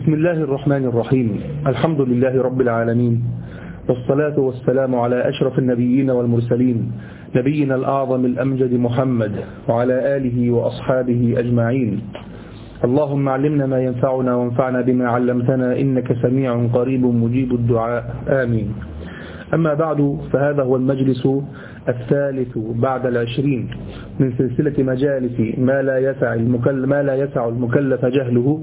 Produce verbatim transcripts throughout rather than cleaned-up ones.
بسم الله الرحمن الرحيم. الحمد لله رب العالمين، والصلاة والسلام على أشرف النبيين والمرسلين، نبينا الأعظم الأمجد محمد وعلى آله وأصحابه أجمعين. اللهم علمنا ما ينفعنا وانفعنا بما علمتنا، إنك سميع قريب مجيب الدعاء، آمين. أما بعد، فهذا هو المجلس الثالث بعد العشرين من سلسلة مجالس ما لا يسع المكلف, ما لا يسع المكلف جهله،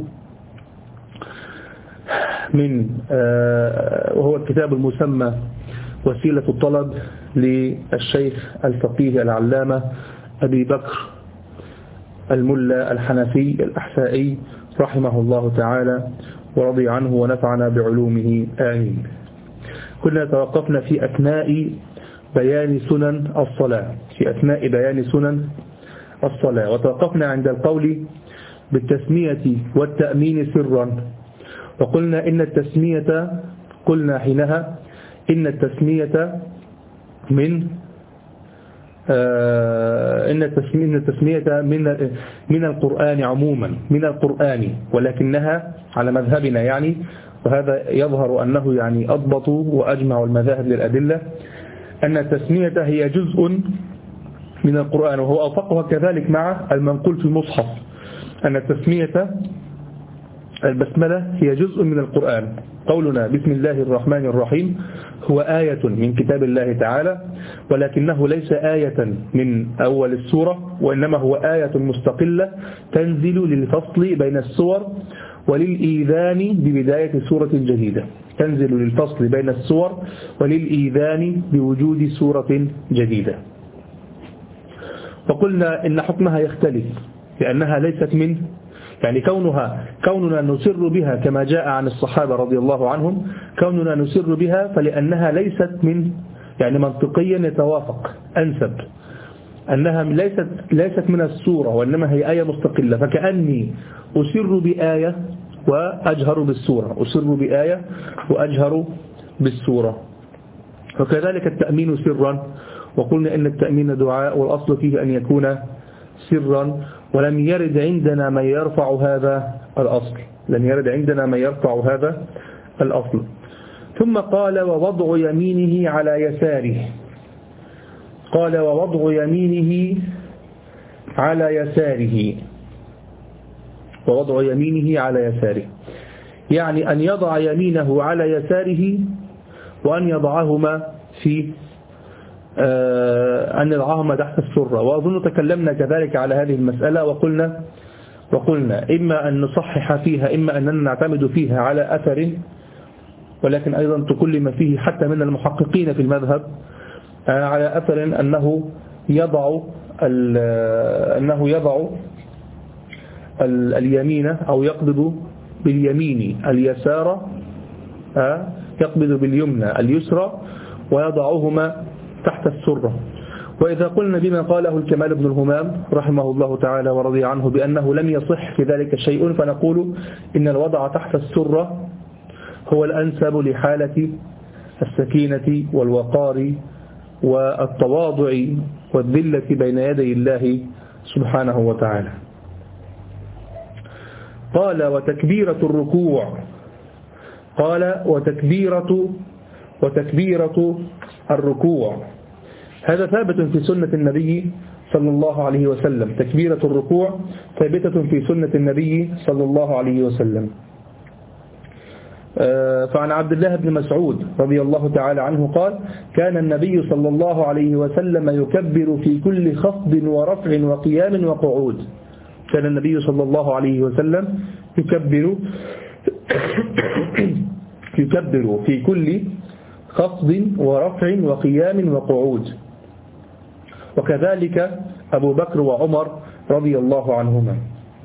من وهو الكتاب المسمى وسيلة الطلب للشيخ الفقيه العلامة أبي بكر الملا الحنفي الأحسائي رحمه الله تعالى ورضي عنه ونفعنا بعلومه، آمين. كنا توقفنا في أثناء بيان سنن الصلاة في أثناء بيان سنن الصلاة وتوقفنا عند القول بالتسمية والتأمين سرا، وقلنا إن التسمية قلنا حينها إن التسمية من آه إن التسمية, التسمية من من القرآن عموما، من القرآن، ولكنها على مذهبنا يعني، وهذا يظهر أنه يعني أضبط وأجمع المذاهب للأدلة، أن التسمية هي جزء من القرآن، وهو أوفقها كذلك مع المنقول في المصحف، أن التسمية البسملة هي جزء من القرآن. قولنا بسم الله الرحمن الرحيم هو آية من كتاب الله تعالى، ولكنه ليس آية من أول السورة، وإنما هو آية مستقلة تنزل للفصل بين السور وللإيذان ببداية سورة جديدة، تنزل للفصل بين السور وللإيذان بوجود سورة جديدة. وقلنا إن حكمها يختلف لأنها ليست من يعني كونها كوننا نسر بها كما جاء عن الصحابة رضي الله عنهم، كوننا نسر بها فلأنها ليست من يعني منطقيا يتوافق أنسب أنها ليست ليست من السورة، وإنما هي آية مستقلة، فكأني أسر بآية وأجهر بالسورة، أسر بآية وأجهر بالسورة. وكذلك التأمين سرا، وقلنا إن التأمين دعاء والأصل فيه أن يكون سرا، ولم يرد عندنا من يرفع هذا الأصل، لم يرد عندنا من يرفع هذا الأصل. ثم قال ووضع يمينه على يساره، قال ووضع يمينه على يساره، ووضع يمينه على يساره يعني أن يضع يمينه على يساره، وأن يضعهما في أن يضعهما تحت السرة. وأظن تكلمنا كذلك على هذه المسألة، وقلنا وقلنا إما أن نصحح فيها، إما أننا نعتمد فيها على أثر، ولكن أيضا تكلم فيه حتى من المحققين في المذهب على أثر أنه يضع أنه يضع اليمين أو يقبض باليمين اليسار، يقبض باليمنى اليسرى ويضعهما تحت السرة. وإذا قلنا بما قاله الكمال بن الهمام رحمه الله تعالى ورضي عنه بأنه لم يصح في ذلك شيء، فنقول إن الوضع تحت السرة هو الأنسب لحالة السكينة والوقار والتواضع والذلة بين يدي الله سبحانه وتعالى. قال وتكبيرة الركوع، قال وتكبيرة وتكبيرة الركوع، هذا ثابت في سنة النبي صلى الله عليه وسلم، تكبيرة الركوع ثابتة في سنة النبي صلى الله عليه وسلم. فعن عبد الله بن مسعود رضي الله تعالى عنه قال كان النبي صلى الله عليه وسلم يكبر في كل خفض ورفع وقيام وقعود، كان النبي صلى الله عليه وسلم يكبر يكبر في كل خفض ورفع وقيام وقعود، وكذلك أبو بكر وعمر رضي الله عنهما.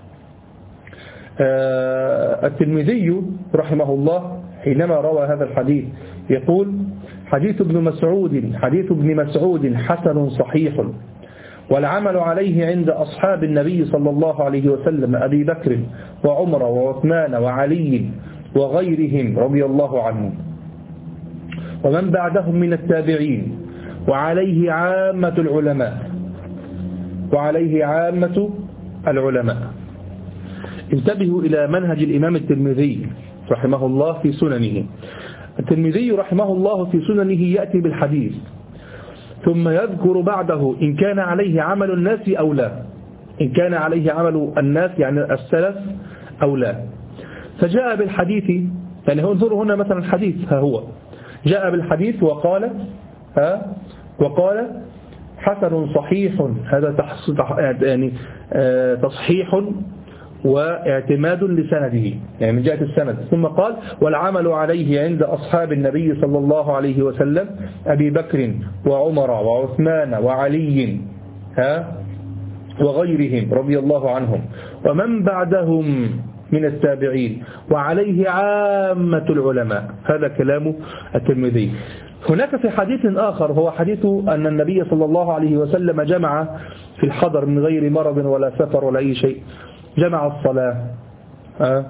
الترمذي رحمه الله حينما روى هذا الحديث يقول حديث ابن مسعود حديث ابن مسعود حسن صحيح، والعمل عليه عند أصحاب النبي صلى الله عليه وسلم أبي بكر وعمر وعثمان وعلي وغيرهم رضي الله عنهم ومن بعدهم من التابعين، وعليه عامة العلماء وعليه عامة العلماء انتبهوا إلى منهج الإمام الترمذي رحمه الله في سننه. الترمذي رحمه الله في سننه يأتي بالحديث ثم يذكر بعده إن كان عليه عمل الناس أو لا، إن كان عليه عمل الناس يعني السلف أو لا. فجاء بالحديث، يعني انظروا هنا مثلا الحديث، ها هو جاء بالحديث وقال ها وقال حسن صحيح، هذا يعني تصحيح واعتماد لسنده، يعني من جهة السند. ثم قال والعمل عليه عند أصحاب النبي صلى الله عليه وسلم أبي بكر وعمر وعثمان وعلي ها وغيرهم رضي الله عنهم ومن بعدهم من التابعين وعليه عامة العلماء. هذا كلام الترمذي. هناك في حديث آخر هو حديث أن النبي صلى الله عليه وسلم جمع في الحضر من غير مرض ولا سفر ولا أي شيء، جمع الصلاة. أه؟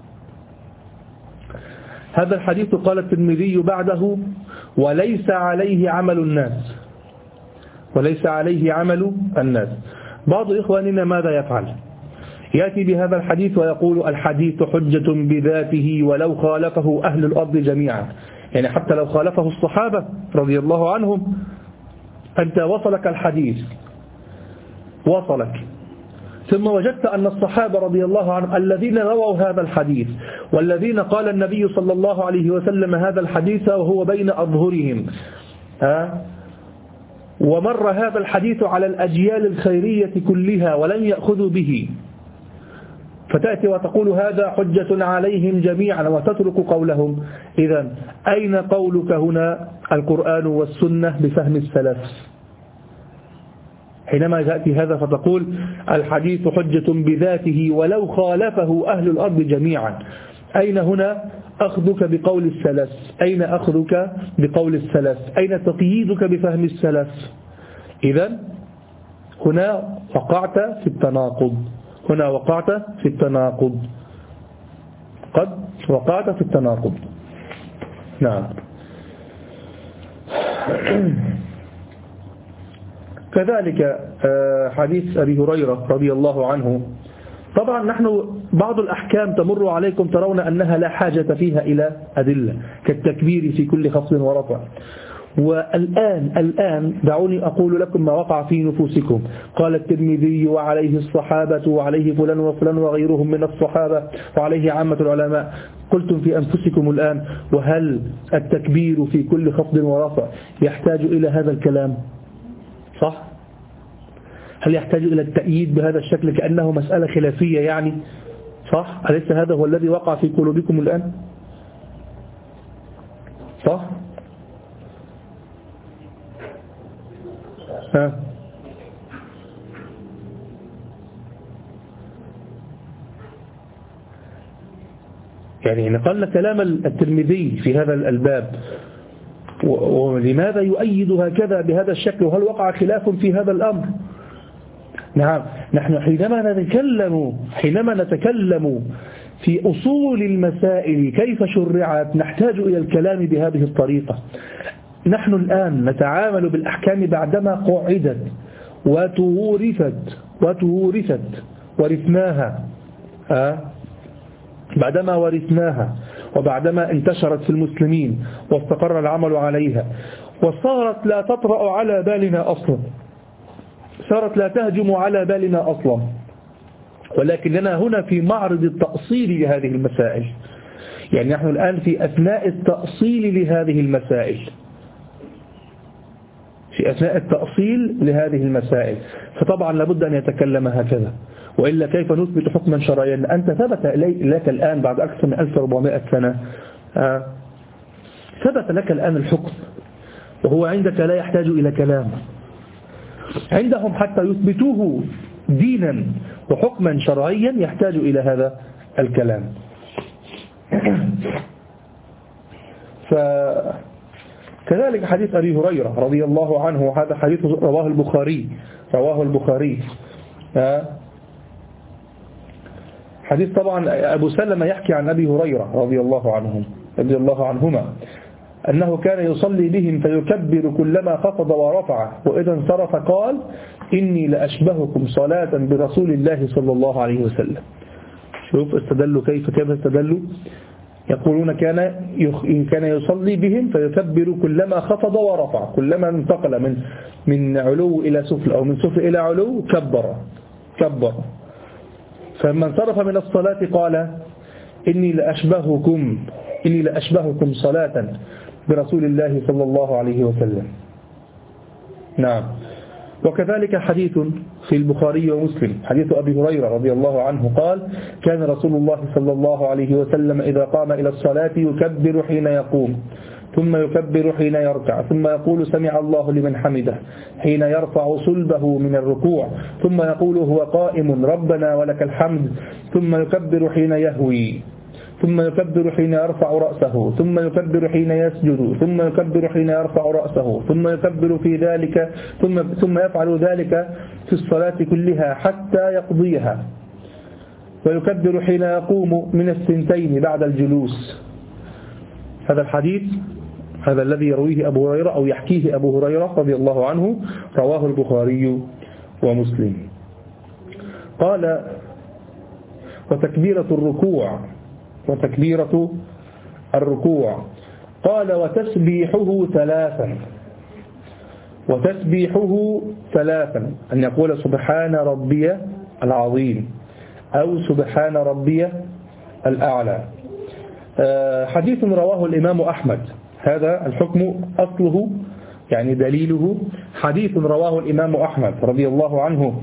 هذا الحديث قال الترمذي بعده وليس عليه عمل الناس، وليس عليه عمل الناس. بعض إخواننا ماذا يفعل؟ يأتي بهذا الحديث ويقول الحديث حجة بذاته ولو خالفه أهل الأرض جميعا، يعني حتى لو خالفه الصحابة رضي الله عنهم، أنت وصلك الحديث وصلك ثم وجدت أن الصحابة رضي الله عنهم الذين رووا هذا الحديث والذين قال النبي صلى الله عليه وسلم هذا الحديث وهو بين أظهرهم ها ومر هذا الحديث على الأجيال الخيرية كلها ولن يأخذوا به، فتأتي وتقول هذا حجة عليهم جميعا وتترك قولهم. إذن أين قولك هنا القرآن والسنة بفهم السلف؟ حينما تأتي هذا فتقول الحديث حجة بذاته ولو خالفه أهل الأرض جميعا، أين هنا أخذك بقول السلف؟ أين أخذك بقول السلف؟ أين تقييدك بفهم السلف؟ إذن هنا وقعت في التناقض، هنا وقعت في التناقض، قد وقعت في التناقض. نعم. كذلك حديث أبي هريرة رضي الله عنه. طبعا نحن بعض الأحكام تمر عليكم ترون أنها لا حاجة فيها إلى أدلة كالتكبير في كل خفض ورفع. والآن الآن دعوني أقول لكم ما وقع في نفوسكم. قال الترمذي وعليه الصحابة وعليه فلان وفلان وغيرهم من الصحابة وعليه عامة العلماء. قلتم في أنفسكم الآن وهل التكبير في كل خفض ورفع يحتاج إلى هذا الكلام؟ صح؟ هل يحتاج إلى التأييد بهذا الشكل كأنه مسألة خلافية يعني؟ صح؟ أليس هذا هو الذي وقع في قلوبكم الآن؟ صح؟ ها؟ يعني نقلنا كلام الترمذي في هذا الباب، ولماذا يؤيد هكذا بهذا الشكل؟ وهل وقع خلاف في هذا الأمر؟ نعم، نحن حينما نتكلم حينما نتكلم في أصول المسائل كيف شرعت نحتاج إلى الكلام بهذه الطريقة. نحن الآن نتعامل بالأحكام بعدما قعدت وتورثت وتورثت ورثناها أه؟ بعدما ورثناها وبعدما انتشرت في المسلمين واستقر العمل عليها وصارت لا تطرأ على بالنا أصلا، صارت لا تهجم على بالنا أصلا، ولكننا هنا في معرض التأصيل لهذه المسائل. يعني نحن الآن في أثناء التأصيل لهذه المسائل في أثناء التأصيل لهذه المسائل فطبعا لابد أن يتكلم هكذا، وإلا كيف نثبت حكما شرعيا؟ أنت ثبت لك الآن بعد أكثر من ألف وأربعمائة سنة آه ثبت لك الآن الحكم، وهو عندك لا يحتاج إلى كلام. عندهم حتى يثبتوه دينا وحكما شرعيا يحتاج إلى هذا الكلام. فكذلك حديث أبي هريرة رضي الله عنه، هذا حديث رواه البخاري رواه البخاري آه حديث طبعا أبو سلمة يحكي عن أبي هريرة رضي الله عنهم رضي الله عنهما أنه كان يصلي بهم فيكبر كلما خفض ورفع، وإذا انصرف قال إني لأشبهكم صلاة برسول الله صلى الله عليه وسلم. شوف استدلوا كيف كيف استدلوا. يقولون كان كان يصلي بهم فيكبر كلما خفض ورفع، كلما انتقل من من علو إلى سفل أو من سفل إلى علو كبر كبر. فلما انصرف من الصلاة قال إني لأشبهكم إني لأشبهكم صلاة برسول الله صلى الله عليه وسلم. نعم. وكذلك حديث في البخاري ومسلم حديث أبي هريرة رضي الله عنه قال كان رسول الله صلى الله عليه وسلم إذا قام إلى الصلاة يكبر حين يقوم، ثم يكبر حين يركع، ثم يقول سمع الله لمن حمده حين يرفع صلبه من الركوع، ثم يقول هو قائم ربنا ولك الحمد، ثم يكبر حين يهوي، ثم يكبر حين يرفع رأسه، ثم يكبر حين يسجد، ثم يكبر حين يرفع رأسه، ثم يكبر في ذلك ثم ثم يفعل ذلك في الصلاة كلها حتى يقضيها، ويكبر حين يقوم من الثنتين بعد الجلوس. هذا الحديث هذا الذي يرويه أبو هريرة أو يحكيه أبو هريرة رضي الله عنه رواه البخاري ومسلم. قال وتكبيرة الركوع وتكبيرة الركوع قال وتسبيحه ثلاثا وتسبيحه ثلاثا أن يقول سبحان ربي العظيم أو سبحان ربي الأعلى. حديث رواه الإمام أحمد، هذا الحكم أصله يعني دليله حديث رواه الإمام أحمد رضي الله عنه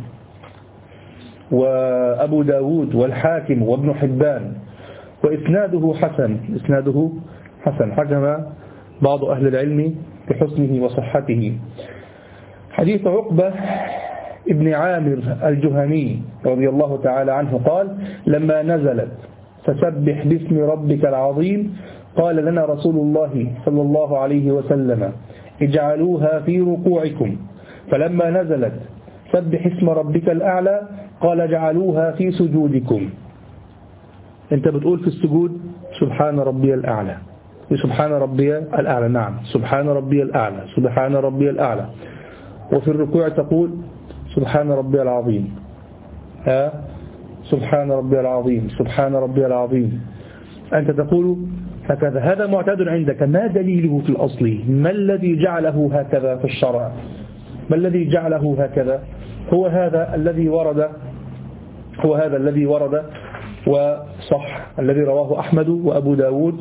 وأبو داود والحاكم وابن حبان، وإسناده حسن إسناده حسن حكم بعض أهل العلم بحسنه وصحته. حديث عقبة ابن عامر الجهني رضي الله تعالى عنه قال لما نزلت فسبح باسم ربك العظيم قال لنا رسول الله صلى الله عليه وسلم اجعلوها في ركوعكم، فلما نزلت سبح اسم ربك الأعلى قال اجعلوها في سجودكم. انت بتقول في السجود سبحان ربي الأعلى سبحان ربي الأعلى، نعم سبحان ربي الأعلى سبحان ربي الأعلى، وفي الركوع تقول سبحان ربي العظيم ها سبحان ربي العظيم سبحان ربي العظيم. أنت تقول هكذا، هذا معتاد عندك، ما دليله في الأصل؟ ما الذي جعله هكذا في الشرع؟ ما الذي جعله هكذا؟ هو هذا الذي ورد هو هذا الذي ورد وصح الذي رواه أحمد وأبو داود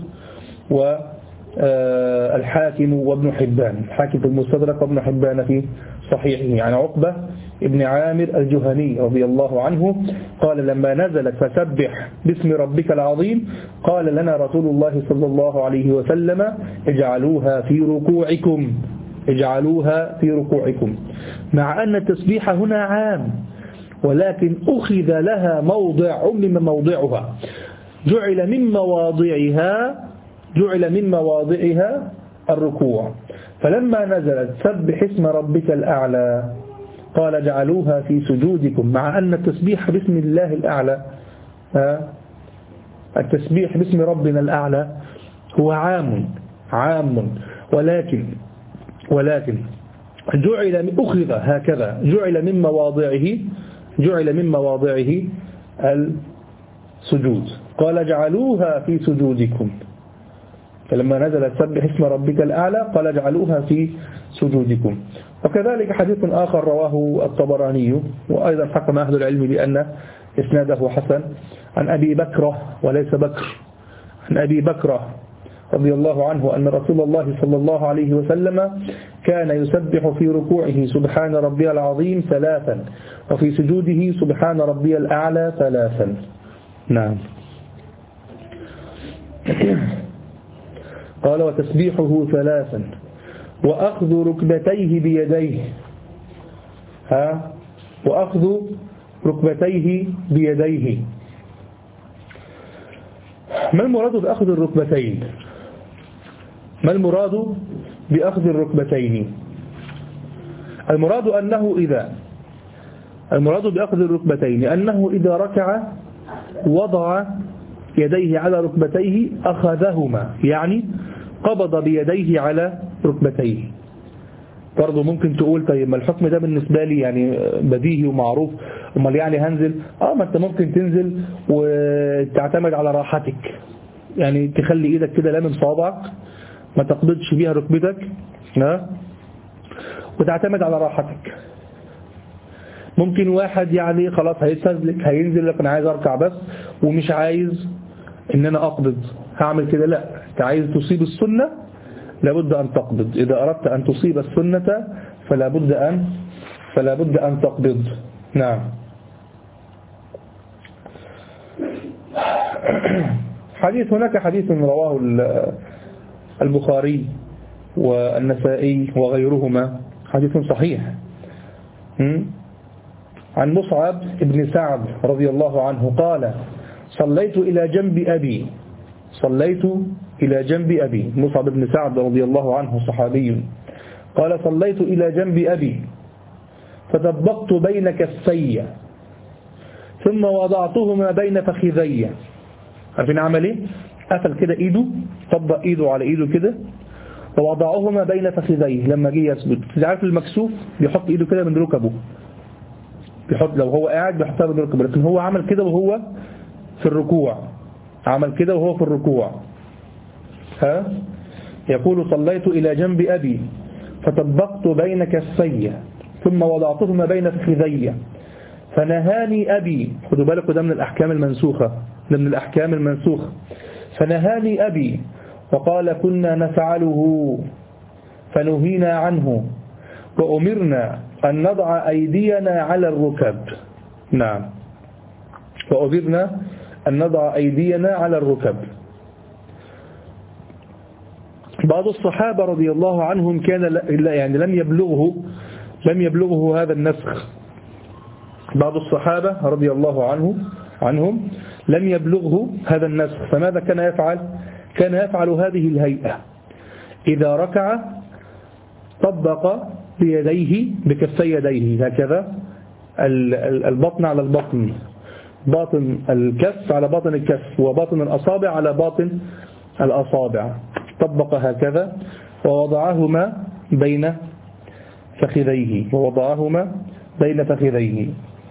والحاكم وابن حبان، الحاكم في المستدرك وابن حبان في صحيحه، يعني عقبة ابن عامر الجهني رضي الله عنه قال لما نزلت فسبح باسم ربك العظيم قال لنا رسول الله صلى الله عليه وسلم اجعلوها في ركوعكم اجعلوها في ركوعكم، مع أن التسبيح هنا عام ولكن أخذ لها موضع عمم موضعها، جعل من مواضعها جعل من مواضعها الركوع، فلما نزلت سبح اسم ربك الأعلى قال جعلوها في سجودكم، مع أن التسبيح باسم الله الأعلى التسبيح باسم ربنا الأعلى هو عام عام ولكن ولكن جعل أخذ هكذا جعل من مواضعه جعل من مواضعه السجود، قال جعلوها في سجودكم، فلما نزل سبح اسم ربك الأعلى قال جعلوها في سجودكم. وكذلك حديث آخر رواه الطبراني وأيضا حكم أهل العلم بأن إسناده حسن عن أبي بكرة وليس بكر عن أبي بكرة رضي الله عنه أن رسول الله صلى الله عليه وسلم كان يسبح في ركوعه سبحان ربي العظيم ثلاثا وفي سجوده سبحان ربي الأعلى ثلاثا. نعم. قال وتسبيحه ثلاثا وأخذ ركبتيه بيديه ها وأخذ ركبتيه بيديه. ما المراد بأخذ الركبتين؟ ما المراد بأخذ الركبتين؟ المراد أنه إذا المراد بأخذ الركبتين أنه إذا ركع وضع يديه على ركبتيه أخذهما، يعني قبض بيديه على ركبتيه، برضه ممكن تقول طيب ما الحكم ده بالنسبة لي يعني بديهي ومعروف، امال يعني هنزل؟ اه ما انت ممكن تنزل وتعتمد على راحتك، يعني تخلي ايدك كده لامم صوابعك ما تقبضش بيها ركبتك ها، وتعتمد على راحتك. ممكن واحد يعني خلاص هيستهلك هينزل لك انا عايز اركع بس ومش عايز ان انا اقبض، هعمل كده؟ لا، انت عايز تصيب السنة لابد ان تقبض، اذا اردت ان تصيب السنة فلا بد ان فلا بد ان تقبض. نعم. حديث هناك حديث رواه البخاري والنسائي وغيرهما، حديث صحيح عن مصعب بن سعد رضي الله عنه قال صليت إلى جنب أبي صليت إلى جنب أبي مصعب بن سعد رضي الله عنه صحابي قال صليت إلى جنب أبي فطبقت بين كفي ثم وضعتهما بين فخذي. عارفين عمل ايه؟ قفل كده ايده، طبق ايده على ايده كده ووضعهما بين فخذيه. لما جه يسجد عارف المكسوف بيحط ايده كده من ركبه، بيحط لو هو قاعد بيحطها من ركبه، لكن هو عمل كده وهو في الركوع، عمل كده وهو في الركوع. ها يقول صليت إلى جنب أبي فطبقت بين كفي ثم وضعتهما بين فخذي فنهاني أبي. خدوا بالكم ده من الأحكام المنسوخة، ده من الأحكام المنسوخة. فنهاني أبي وقال كنا نفعله فنهينا عنه وأمرنا أن نضع أيدينا على الركب. نعم، وأمرنا أن نضع أيدينا على الركب. بعض الصحابة رضي الله عنهم كان يعني لم يبلغه لم يبلغه هذا النسخ. بعض الصحابة رضي الله عنه عنهم لم يبلغه هذا النسخ، فماذا كان يفعل؟ كان يفعل هذه الهيئة: إذا ركع طبق بيديه بكفي يديه هكذا، البطن على البطن، باطن الكف على باطن الكف، وباطن الأصابع على باطن الأصابع، طبق هكذا ووضعهما بين فخذيه ووضعهما بين فخذيه.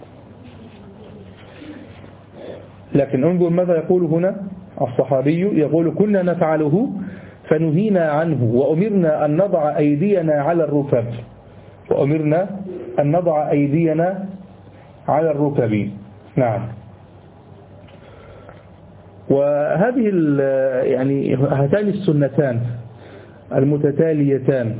لكن انظر ماذا يقول هنا الصحابي، يقول كنا نفعله فنهينا عنه وأمرنا أن نضع أيدينا على الركب وأمرنا أن نضع أيدينا على الركب. نعم. وهذه يعني هاتان السنتان المتتاليتان،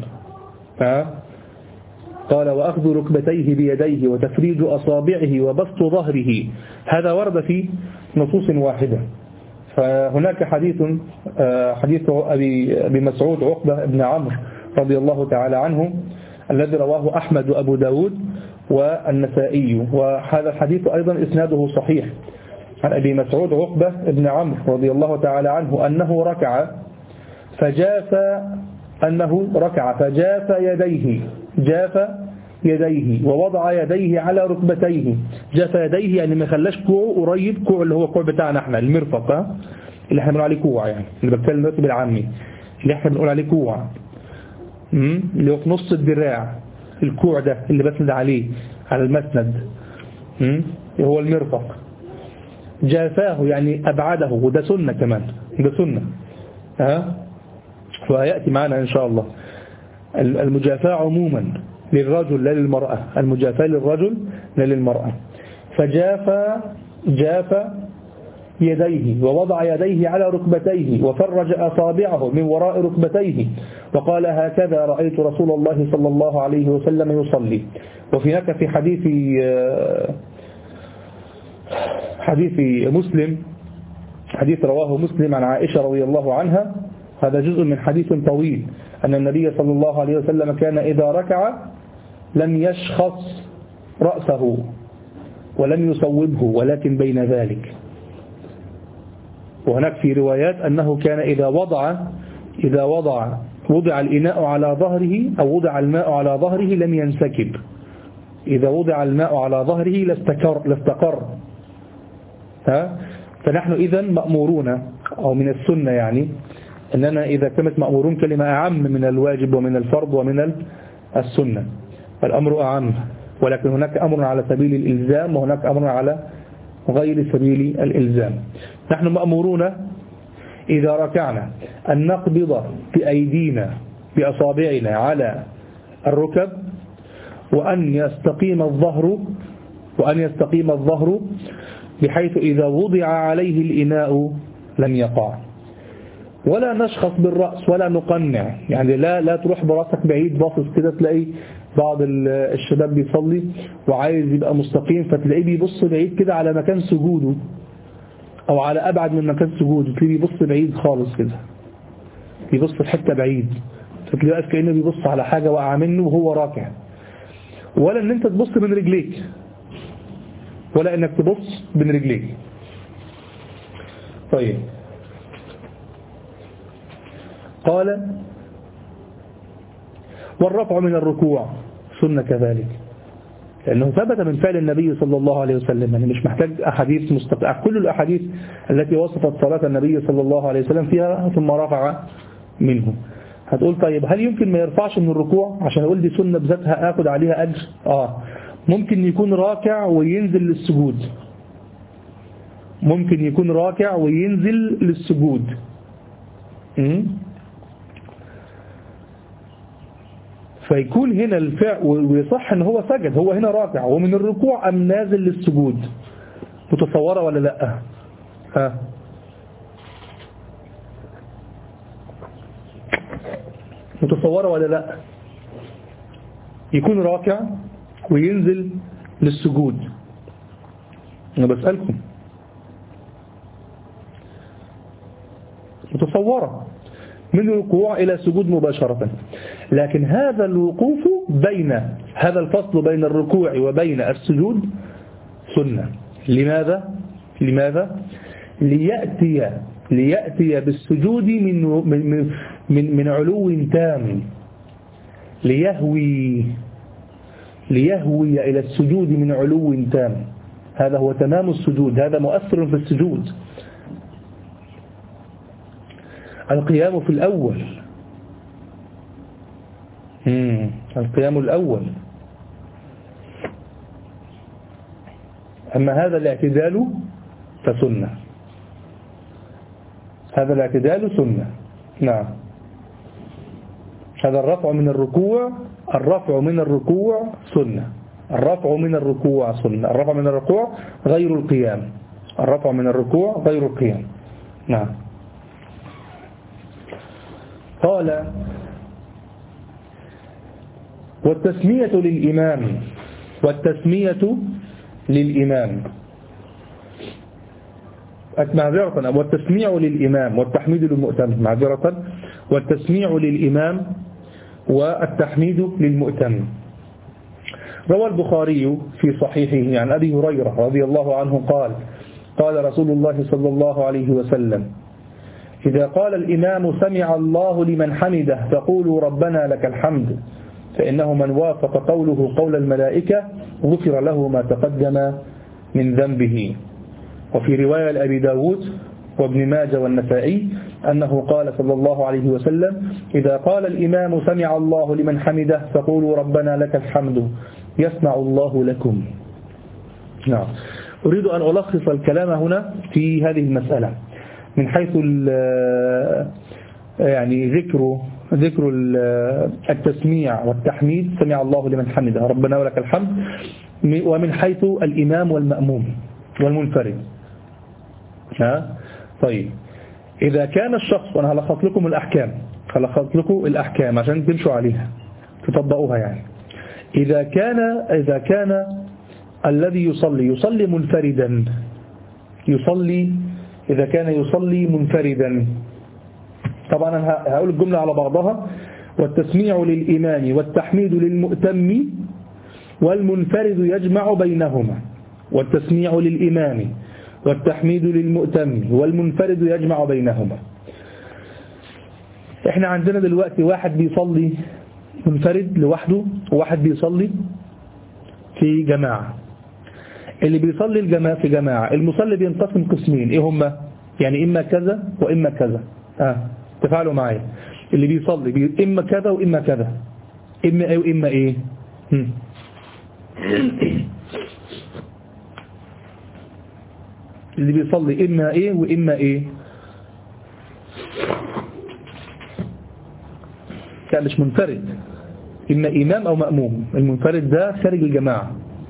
قال وأخذ ركبتيه بيديه وتفريج أصابعه وبسط ظهره، هذا ورد في نصوص واحدة. فهناك حديث حديث أبي مسعود عقبة بن عمرو رضي الله تعالى عنه الذي رواه أحمد وأبو داود والنسائي، وهذا الحديث أيضا إسناده صحيح، عن أبي مسعود عقبة بن عمرو رضي الله تعالى عنه أنه ركع فجاف أنه ركع فجاف يديه جاف يديه ووضع يديه على ركبتيه. جاف يديه يعني ما خلاش كوعه قريب، كوع اللي هو كوع بتاعنا احنا المرفق اللي احنا بنقول عليه كوع، يعني اللي بتكلم دلوقتي بالعامي اللي احنا بنقول عليه كوع، اللي هو في نص الدراع، الكوع ده اللي بسند عليه على المسند هو المرفق. جافاه يعني أبعده، وده سنة كمان، ده سنة ها، وهيأتي معنا إن شاء الله. المجافاة عموما للرجل لا للمرأة، المجافاة للرجل لا للمرأة. فجاف جاف يديه ووضع يديه على ركبتيه وفرج أصابعه من وراء ركبتيه وقال هكذا رأيت رسول الله صلى الله عليه وسلم يصلي. وفي هناك في حديث حديث مسلم، حديث رواه مسلم عن عائشة رضي الله عنها، هذا جزء من حديث طويل، أن النبي صلى الله عليه وسلم كان إذا ركع لم يشخص رأسه ولم يصوبه ولكن بين ذلك. وهناك في روايات أنه كان إذا وضع إذا وضع وضع الإناء على ظهره أو وضع الماء على ظهره لم ينسكب، إذا وضع الماء على ظهره لاستقر, لاستقر. ها؟ فنحن إذن مأمورون، أو من السنة يعني أننا إذا كانت مأمورون كلمة أعم من الواجب ومن الفرض ومن السنة، الأمر أعم، ولكن هناك أمر على سبيل الإلزام وهناك أمر على غير سبيل الإلزام. نحن مأمورون إذا ركعنا أن نقبض بأيدينا بأصابعنا على الركب، وأن يستقيم الظهر وأن يستقيم الظهر بحيث إذا وضع عليه الإناء لم يقع، ولا نشخص بالرأس ولا نقنع، يعني لا لا تروح براسك بعيد باصص كده، تلاقي بعض الشباب بيصلي وعايز يبقى مستقيم فتلاقيه بيبص بعيد كده على مكان سجوده أو على أبعد من مكان سجوده، تلاقيه بيبص بعيد خالص كده، بيبص في حتة بعيد، فتلاقيه واقف كأنه بيبص على حاجة واقعة منه وهو راكع. ولا ان انت تبص من رجليك، ولا انك تبص من رجليك. طيب، قال والرفع من الركوع سنة كذلك، لأنه ثبت من فعل النبي صلى الله عليه وسلم، يعني مش محتاج أحاديث مستقلة، كل الأحاديث التي وصفت صلاة النبي صلى الله عليه وسلم فيها ثم رفع منه. هتقول طيب هل يمكن ما يرفعش من الركوع عشان أقول دي سنة بذاتها أخذ عليها أجر؟ آه ممكن يكون راكع وينزل للسجود، ممكن يكون راكع وينزل للسجود. م? فيكون هنا الفعل ويصح ان هو سجد، هو هنا راكع ومن الركوع ام نازل للسجود، متصوره ولا لا؟ ها متصوره ولا لا؟ يكون راكع وينزل للسجود. انا بسألكم متصوره من الركوع إلى سجود مباشرة، لكن هذا الوقوف بين هذا الفصل بين الركوع وبين السجود سنة. لماذا؟ لماذا؟ ليأتي ليأتي بالسجود من من من, من علو تام، ليهوي ليهوي إلى السجود من علو تام، هذا هو تمام السجود، هذا مؤثر في السجود. القيام في الأول، مم. القيام الأول. أما هذا الاعتدال فسنة، هذا الاعتدال سنة. نعم، هذا الرفع من الركوع، الرفع من الركوع سنة، الرفع من الركوع سنة، الرفع من الركوع غير القيام، الرفع من الركوع غير القيام. نعم. قال والتسمية للإمام، والتسمية للإمام معذرة، والتسميع للإمام والتحميد للمؤتمن، معذرة، والتسميع للإمام والتحميد للمؤتمن. روى البخاري في صحيحه عن أبي هريرة رضي الله عنه قال قال رسول الله صلى الله عليه وسلم إذا قال الإمام سمع الله لمن حمده فقولوا ربنا لك الحمد، فإنه من وافق قوله قول الملائكة غفر له ما تقدم من ذنبه. وفي رواية لأبي داود وابن ماجه والنسائي أنه قال صلى الله عليه وسلم إذا قال الإمام سمع الله لمن حمده فقولوا ربنا لك الحمد يسمع الله لكم. نعم. أريد أن ألخص الكلام هنا في هذه المسألة من حيث يعني ذكر ذكر التسميع والتحميد سمع الله لمن حمده ربنا ولك الحمد، ومن حيث الإمام والمأموم والمنفرد. ها طيب، إذا كان الشخص، وأنا هلخص لكم الأحكام هلخص لكم الأحكام عشان تمشوا عليها تطبقوها يعني. إذا كان إذا كان الذي يصلي يصلي منفردا، يصلي إذا كان يصلي منفردا، طبعا أنا هقول الجملة على بعضها: والتسميع للإمام والتحميد للمؤتم والمنفرد يجمع بينهما. والتسميع للإمام والتحميد للمؤتم والمنفرد يجمع بينهما. احنا عندنا دلوقتي واحد بيصلي منفرد لوحده وواحد بيصلي في جماعة. اللي بيصلي الجماعة في جماعة المصلي بينقسم قسمين، ايه هما؟ يعني اما كذا واما كذا. اه تفعلوا معايا، اللي بيصلي بي... اما كذا واما كذا. إما إيه وإما إيه؟ هم. اللي بيصلي إما إيه وإما إيه؟ كان مش منفرد، إما إمام أو مأموم. المنفرد ده خارج الجماعة.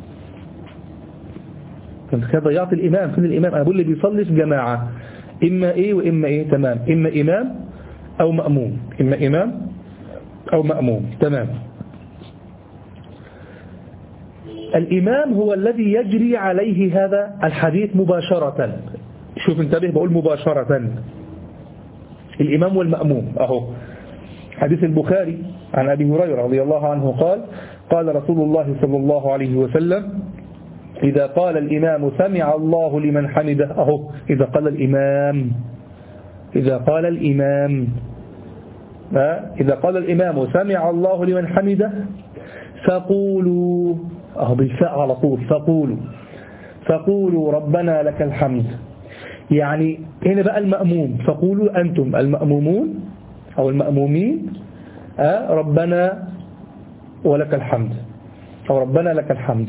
كنت كده ضيعت الإمام. فين الإمام؟ أنا بقول اللي بيصلي في جماعة إما إيه وإما إيه. تمام. إما إمام أو مأموم. إما إمام أو مأموم. تمام. الإمام هو الذي يجري عليه هذا الحديث مباشرة. شوف انتبه، بقول مباشرة. الإمام والمأموم أهو. حديث البخاري عن أبي هريرة رضي الله عنه قال قال رسول الله صلى الله عليه وسلم إذا قال الإمام سمع الله لمن حمده. أهو إذا قال الإمام إذا قال الإمام إذا قال الإمام سمع الله لمن حمده فقولوا، أهو بالفاء على طول، فقولوا فقولوا ربنا لك الحمد. يعني هنا بقى المأموم، فقولوا أنتم المأمومون أو المأمومين أه ربنا ولك الحمد أو ربنا لك الحمد.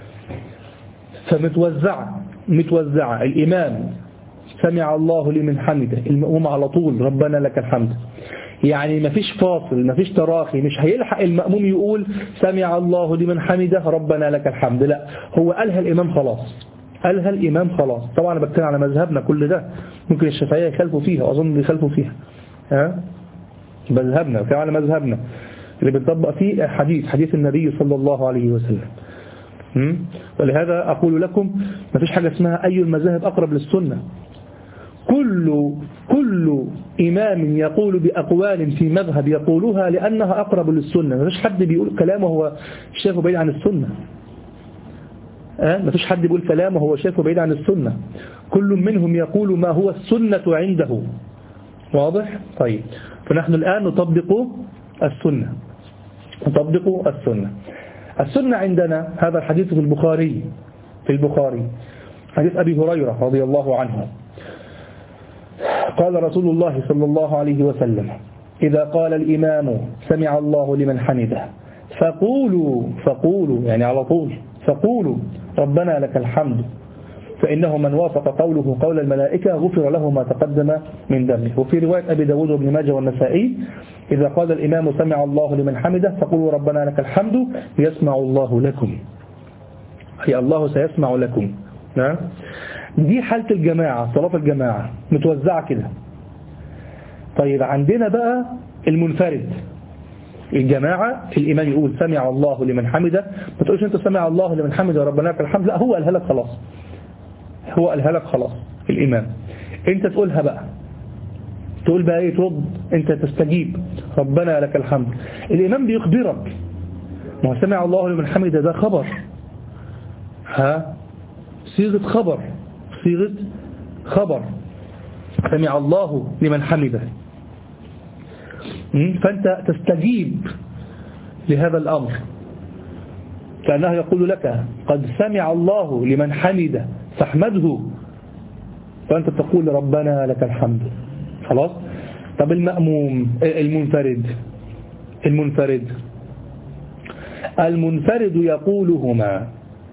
فمتوزعة متوزعة الإمام سمع الله لمن حمده، المأموم على طول ربنا لك الحمد. يعني مفيش فاصل، مفيش تراخي، مش هيلحق المأموم يقول سمع الله لمن حمده ربنا لك الحمد، لا، هو قالها الإمام خلاص، قالها الإمام خلاص. طبعا أنا بتكلم على مذهبنا كل ده، ممكن الشافعية يخالفوا فيها وأظن بيخالفوا فيها، ها مذهبنا، بتكلم على مذهبنا اللي بنطبق فيه حديث حديث النبي صلى الله عليه وسلم. ولهذا أقول لكم ما فيش حاجة اسمها أي المذاهب أقرب للسنة. كل كل إمام يقول بأقوال في مذهب يقولها لأنها أقرب للسنة. ما فيش حد بيقول كلامه هو شايفه بعيد عن السنة. أه؟ ما فيش حد بيقول كلامه هو شايفه بعيد عن السنة. كل منهم يقول ما هو السنة عنده. واضح؟ طيب، فنحن الآن نطبق السنة نطبق السنة السنة عندنا. هذا الحديث في البخاري في البخاري حديث أبي هريرة رضي الله عنه قال رسول الله صلى الله عليه وسلم إذا قال الإمام سمع الله لمن حمده فقولوا فقولوا يعني على طول فقولوا ربنا لك الحمد فإنه من وافق قوله قول الملائكة غفر له ما تقدم من ذنبه. وفي رواية أبي داود وابن ماجه والنسائي إذا قال الإمام سمع الله لمن حمده فقولوا ربنا لك الحمد يسمع الله لكم، أي الله سيسمع لكم. نعم، دي حالة الجماعة، صلاة الجماعة متوزعة كده. طيب عندنا بقى المنفرد، الجماعة الإمام يقول سمع الله لمن حمده، ما تقولش أنت سمع الله لمن حمده ربنا لك الحمد، لا، هو قالها لك خلاص، هو قالها لك خلاص الإمام. أنت تقولها بقى، تقول بقى إيه؟ ترد، أنت تستجيب ربنا لك الحمد. الإمام بيخبرك، ما هو سمع الله لمن حمده ده خبر، ها، صيغة خبر صيغة خبر سمع الله لمن حمده. فأنت تستجيب لهذا الأمر كأنه يقول لك قد سمع الله لمن حمده فاحمده، فأنت تقول ربنا لك الحمد. خلاص. طب المأموم المنفرد المنفرد المنفرد يقولهما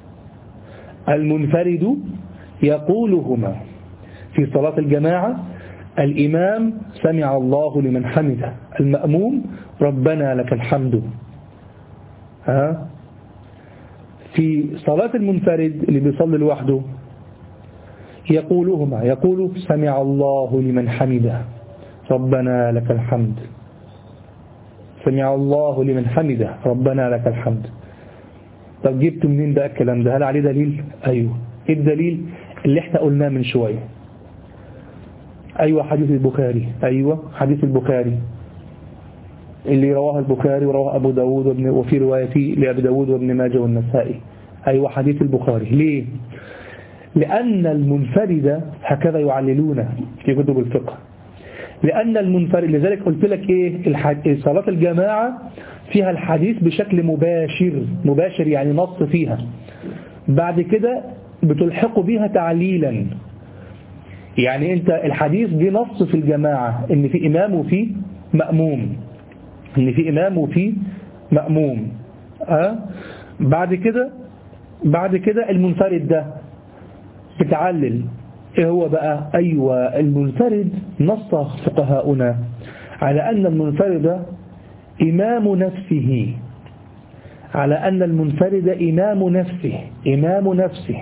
المنفرد يقولهما في صلاة الجماعة. الإمام سمع الله لمن حمده، المأموم ربنا لك الحمد. ها، في صلاة المنفرد اللي بيصلي لوحده يقولهما، يقول سمع الله لمن حمده ربنا لك الحمد، سمع الله لمن حمده ربنا لك الحمد. طب جبت منين بقى الكلام ده؟ هل عليه دليل؟ أيوه. إيه الدليل؟ اللي احنا قلناه من شوية. أيوة، حديث البخاري، أيوة حديث البخاري اللي رواه البخاري ورواه أبو داود وابن وفي رواية لأبي داود وابن ماجه والنسائي. أيوة حديث البخاري. ليه؟ لأن المنفرد هكذا يعللون في كتب الفقه، لأن المنفرد، لذلك قلت لك إيه، صلاة الجماعة فيها الحديث بشكل مباشر مباشر يعني نص فيها، بعد كده بتلحق بها تعليلا. يعني انت الحديث دي نص في الجماعة ان في امام وفي مأموم، ان في امام وفي مأموم. أه؟ بعد كده بعد كده المنفرد ده بتعلل ايه هو بقى؟ ايوه المنفرد نص فقهاؤنا على ان المنفرد امام نفسه، على ان المنفرد امام نفسه امام نفسه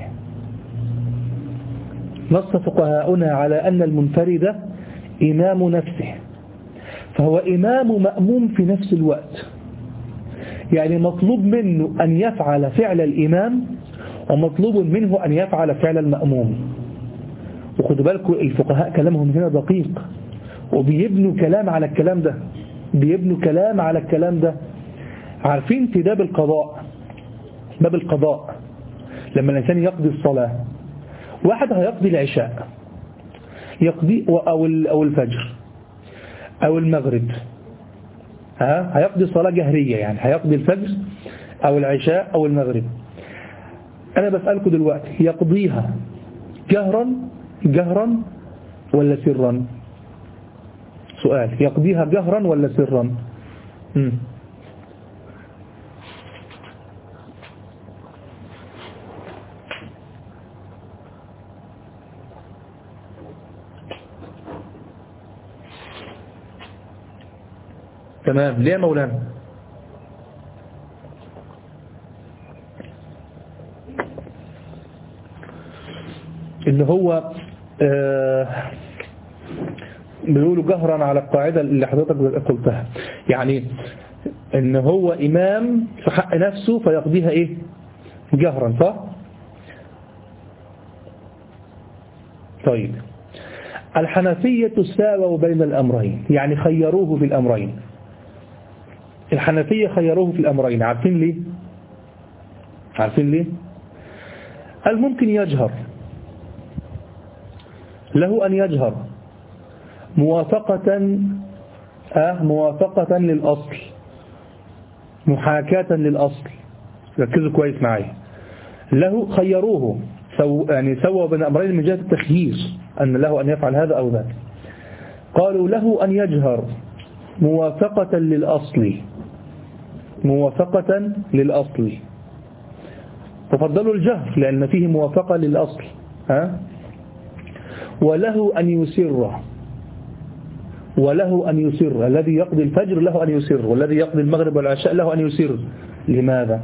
نص فقهاؤنا على ان المنفرد امام نفسه، فهو امام مأموم في نفس الوقت. يعني مطلوب منه ان يفعل فعل الامام ومطلوب منه ان يفعل فعل المأموم. وخدوا بالكم الفقهاء كلامهم هنا دقيق، وبيبنوا كلام على الكلام ده بيبنوا كلام على الكلام ده. عارفين في باب القضاء باب القضاء لما الإنسان يقضي الصلاة، واحد هيقضي العشاء يقضي أو أو الفجر أو المغرب، ها هيقضي صلاة جهرية، يعني هيقضي الفجر أو العشاء أو المغرب. أنا بسألكم دلوقتي يقضيها جهرا جهرا ولا سرا؟ سؤال، يقضيها جهرا ولا سرا؟ مم. تمام. ليه يا مولانا؟ اللي هو آه بيقولوا جهرا على القاعدة اللي حضرتك قلتها، يعني ان هو امام في حق نفسه فيقضيها ايه؟ جهرا، صح؟ طيب الحنفية ساووا بين الامرين، يعني خيروه في الامرين. الحنفية خيروه في الامرين، عارفين ليه؟ عارفين ليه؟ قال ممكن يجهر، له ان يجهر موافقة آه موافقة للأصل، محاكاة للأصل. ركزوا كويس معايا. له خيروه سو يعني سووا بين أمرين من جهة التخيير، أن له أن يفعل هذا أو ذاك. قالوا له أن يجهر موافقة للأصل موافقة للأصل ففضلوا الجهر لأن فيه موافقة للأصل. ها؟ وله أن يسر وله أن يسر الذي يقضي الفجر له أن يسر، والذي يقضي المغرب والعشاء له أن يسر. لماذا؟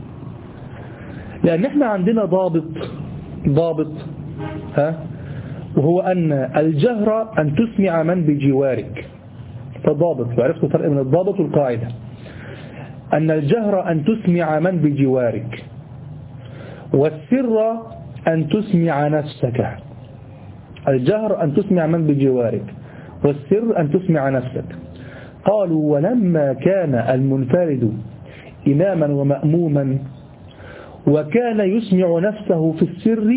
لأن احنا عندنا ضابط ضابط ها وهو أن الجهر أن تسمع من بجوارك. فضابط، وعرفت الفرق من الضابط والقاعدة. أن الجهر أن تسمع من بجوارك، والسر أن تسمع نفسك. الجهر أن تسمع من بجوارك، والسر أن تسمع نفسك. قالوا ولما كان المنفرد إماما ومأموما وكان يسمع نفسه في السر